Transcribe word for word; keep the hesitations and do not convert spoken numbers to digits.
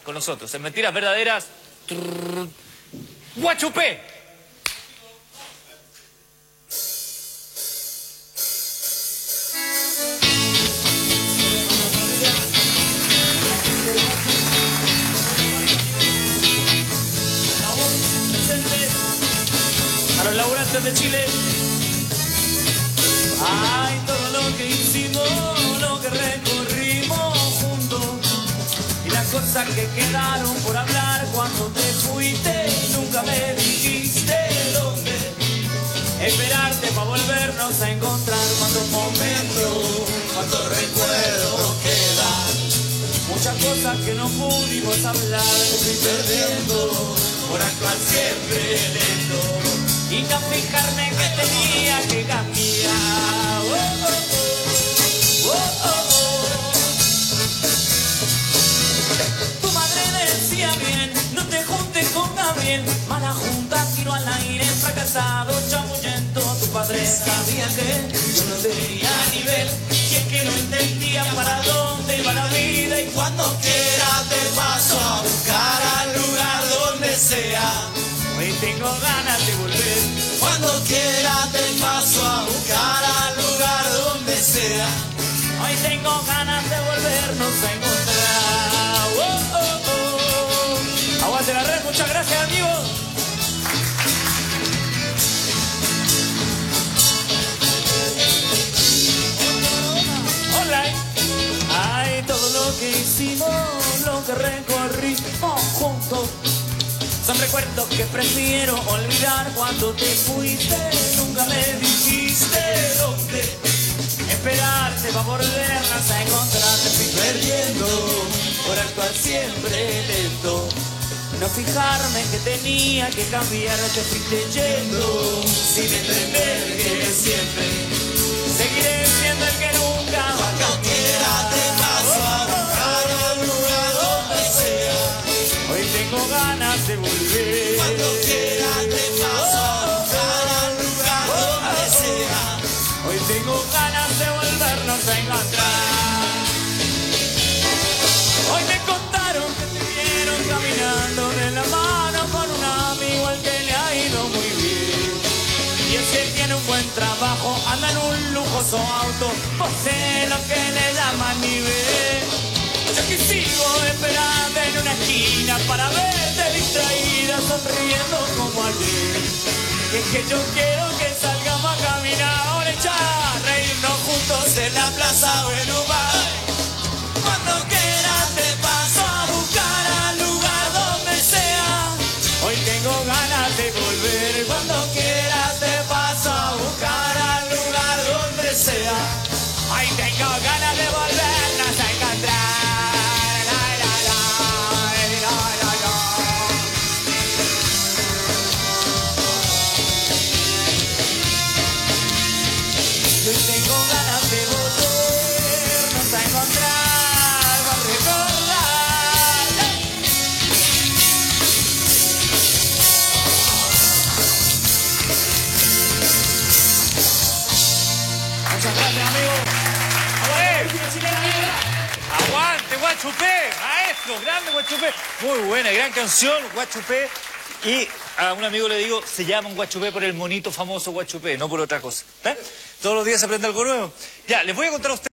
con nosotros, en Mentiras Verdaderas, trrr, Guachupé. A los laburantes de Chile. Ay, todo lo que hicimos, lo que recorrimos juntos, y las cosas que quedaron por hablar cuando te fuiste y nunca me dijiste dónde esperarte para volvernos a encontrar. Cuántos momentos, cuántos recuerdos quedan, muchas cosas que no pudimos hablar. Me fui perdiendo por actuar siempre lento y no fijarme que tenía que cambiar. Oh, oh, oh, oh, oh. Tu madre decía bien, no te juntes con Gabriel, mala junta, tiro al aire, fracasado, chamullento. Tu padre sabía que yo no tenía nivel, y es que no entendía para dónde iba la vida. Y cuando quiera te paso a buscar al lugar donde sea. Hoy tengo ganas de volver. Cuando quiera te paso a buscar al lugar donde sea. Hoy tengo ganas de volvernos a encontrar. Oh, oh, oh. Aguante la red, muchas gracias, amigos. Hola. Ay, todo lo que hicimos, lo que recorrimos juntos, son recuerdos que prefiero olvidar. Cuando te fuiste nunca me dijiste dónde esperarte para volvernos a encontrar. Te fui perdiendo por actuar siempre lento, no fijarme que tenía que cambiar. Te fuiste yendo sin entender que siempre seguiré siendo el que nunca va a cambiar. Te paso a buscar al lugar donde sea. Hoy tengo ganas de volver. Cuando quiera te paso a buscar al lugar donde sea. Hoy tengo ganas de volvernos a encontrar. Hoy me contaron que te vieron caminando de la mano con un amigo al que le ha ido muy bien. Y es que tiene un buen trabajo, anda en un lujoso auto, posee lo que le llaman nivel. Yo aquí sigo esperando en una esquina para verte distraída, sonriendo como ayer. Y es que yo quiero que salgamos a caminar, ahora echar, reírnos juntos en la plaza o en un bar. Cuando quieras te paso a buscar al lugar donde sea. Hoy tengo ganas de volver. Cuando quieras te paso a buscar al lugar donde sea. Hoy tengo ganas de volvernos a encontrar. Hoy tengo ganas de volvernos a encontrar, a recordar. Muchas gracias, amigo. Aguante, Guachupé, maestro, grande Guachupé. Muy buena, gran canción, Guachupé. Y a un amigo le digo, se llaman Guachupé por el monito famoso Guachupé, no por otra cosa. ¿Eh? Todos los días se aprende algo nuevo. Ya, les voy a contar a ustedes.